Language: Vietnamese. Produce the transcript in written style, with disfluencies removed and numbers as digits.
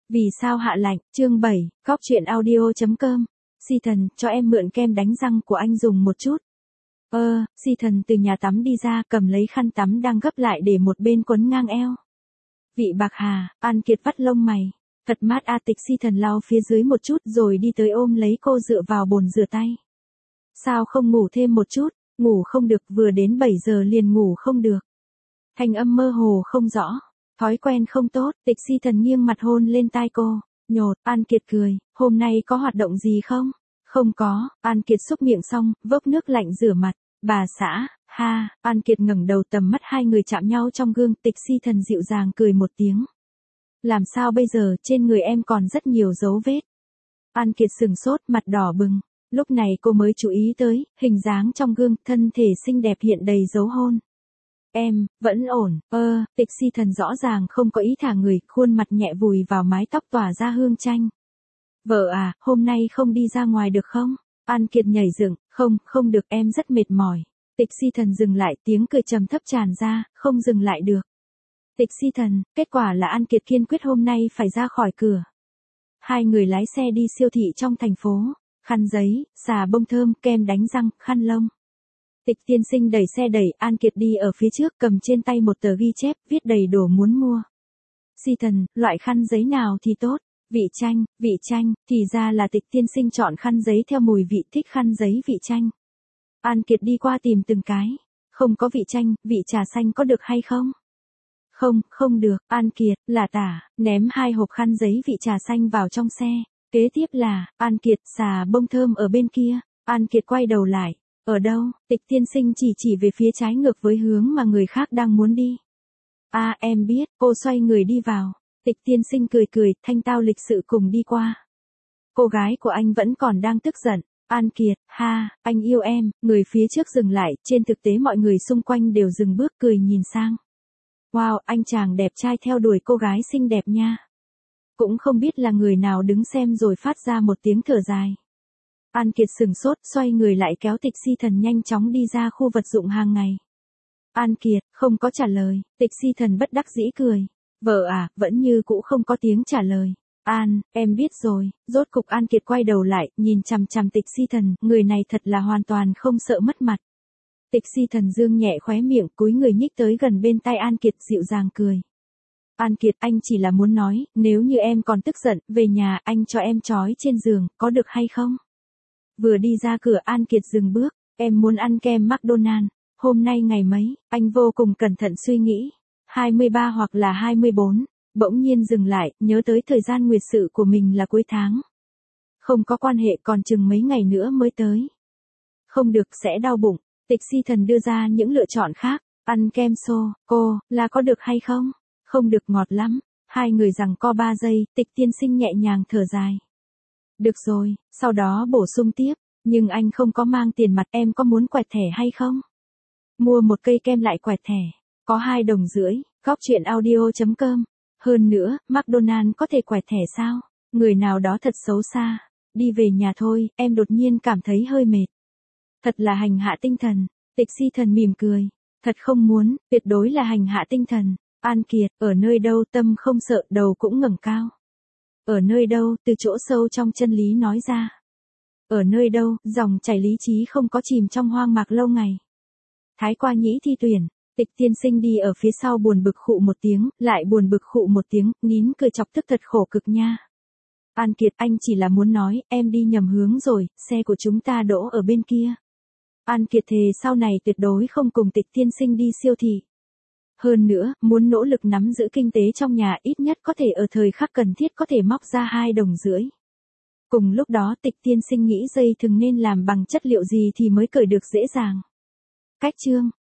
Vì sao hạ lạnh, chương 7, góc chuyện audio.com. Si thần, cho em mượn kem đánh răng của anh dùng một chút. Si thần từ nhà tắm đi ra, cầm lấy khăn tắm đang gấp lại để một bên quấn ngang eo. Vị bạc hà, An Kiệt vắt lông mày. Thật mát a. Tịch Si thần lau phía dưới một chút rồi đi tới ôm lấy cô dựa vào bồn rửa tay. Sao không ngủ thêm một chút, ngủ không được, vừa đến 7 giờ liền ngủ không được. Thanh âm mơ hồ không rõ. Thói quen không tốt. Tịch Si thần nghiêng mặt hôn lên tai cô. Nhột. An Kiệt cười. Hôm nay có hoạt động gì không? Không có. An Kiệt xúc miệng xong, vốc nước lạnh rửa mặt. Bà xã, ha. An Kiệt ngẩng đầu, tầm mắt hai người chạm nhau trong gương. Tịch Si thần dịu dàng cười một tiếng. Làm sao bây giờ, trên người em còn rất nhiều dấu vết. An Kiệt sừng sốt, mặt đỏ bừng. Lúc này cô mới chú ý tới, hình dáng trong gương, thân thể xinh đẹp hiện đầy dấu hôn. Em, vẫn ổn. Tịch Si thần rõ ràng không có ý thả người, khuôn mặt nhẹ vùi vào mái tóc tỏa ra hương chanh. Vợ à, hôm nay không đi ra ngoài được không? An Kiệt nhảy dựng, không được, em rất mệt mỏi. Tịch Si thần dừng lại, tiếng cười trầm thấp tràn ra, không dừng lại được. Tịch Si thần, kết quả là An Kiệt kiên quyết hôm nay phải ra khỏi cửa. Hai người lái xe đi siêu thị trong thành phố, khăn giấy, xà bông thơm, kem đánh răng, khăn lông. Tịch tiên sinh đẩy xe đẩy, An Kiệt đi ở phía trước, cầm trên tay một tờ ghi chép, viết đầy đồ muốn mua. Si thần, loại khăn giấy nào thì tốt? Vị chanh, thì ra là Tịch tiên sinh chọn khăn giấy theo mùi vị, thích khăn giấy vị chanh. An Kiệt đi qua tìm từng cái. Không có vị chanh, vị trà xanh có được hay không? Không được. An Kiệt, là tả, ném 2 hộp khăn giấy vị trà xanh vào trong xe. Kế tiếp là, An Kiệt, xà bông thơm ở bên kia. An Kiệt quay đầu lại. Ở đâu? Tịch tiên sinh chỉ về phía trái ngược với hướng mà người khác đang muốn đi. Em biết. Cô xoay người đi vào. Tịch tiên sinh cười, thanh tao lịch sự cùng đi qua. Cô gái của anh vẫn còn đang tức giận. An Kiệt, ha, anh yêu em. Người phía trước dừng lại, trên thực tế mọi người xung quanh đều dừng bước cười nhìn sang. Wow, anh chàng đẹp trai theo đuổi cô gái xinh đẹp nha. Cũng không biết là người nào đứng xem rồi phát ra một tiếng thở dài. An Kiệt sừng sốt, xoay người lại kéo Tịch Si thần nhanh chóng đi ra khu vật dụng hàng ngày. An Kiệt, không có trả lời. Tịch Si thần bất đắc dĩ cười. Vợ à, vẫn như cũ không có tiếng trả lời. Em biết rồi. Rốt cục An Kiệt quay đầu lại, nhìn chằm chằm Tịch Si thần, người này thật là hoàn toàn không sợ mất mặt. Tịch Si thần dương nhẹ khóe miệng, cúi người nhích tới gần bên tai An Kiệt, dịu dàng cười. An Kiệt, anh chỉ là muốn nói, nếu như em còn tức giận, về nhà anh cho em trói trên giường, có được hay không? Vừa đi ra cửa An Kiệt dừng bước. Em muốn ăn kem McDonald's. Hôm nay ngày mấy? Anh vô cùng cẩn thận suy nghĩ. 23 hoặc là 24. Bỗng nhiên dừng lại, nhớ tới thời gian nguyệt sự của mình là cuối tháng. Không có quan hệ, còn chừng mấy ngày nữa mới tới. Không được, sẽ đau bụng. Tịch Si thần đưa ra những lựa chọn khác. Ăn kem sô cô là có được hay không? Không được, ngọt lắm. Hai người giằng co 3 giây, Tịch tiên sinh nhẹ nhàng thở dài. Được rồi, sau đó bổ sung tiếp. Nhưng anh không có mang tiền mặt, em có muốn quẹt thẻ hay không? Mua một cây kem lại quẹt thẻ. Có 2,5 đồng. Góc chuyện audio.com. Hơn nữa, McDonald's có thể quẹt thẻ sao? Người nào đó thật xấu xa. Đi về nhà thôi, em đột nhiên cảm thấy hơi mệt. Thật là hành hạ tinh thần. Tịch Si thần mỉm cười. Thật không muốn, tuyệt đối là hành hạ tinh thần. An Kiệt, ở nơi đâu tâm không sợ, đầu cũng ngẩng cao. Ở nơi đâu, từ chỗ sâu trong chân lý nói ra. Ở nơi đâu, dòng chảy lý trí không có chìm trong hoang mạc lâu ngày. Thái qua nhĩ thi tuyển. Tịch tiên sinh đi ở phía sau buồn bực khụ một tiếng, lại buồn bực khụ một tiếng, nín cười chọc tức thật khổ cực nha. An Kiệt, anh chỉ là muốn nói, em đi nhầm hướng rồi, xe của chúng ta đỗ ở bên kia. An Kiệt thề sau này tuyệt đối không cùng Tịch tiên sinh đi siêu thị. Hơn nữa, muốn nỗ lực nắm giữ kinh tế trong nhà, ít nhất có thể ở thời khắc cần thiết có thể móc ra 2,5 đồng. Cùng lúc đó Tịch tiên sinh nghĩ dây thừng nên làm bằng chất liệu gì thì mới cởi được dễ dàng. Cách chương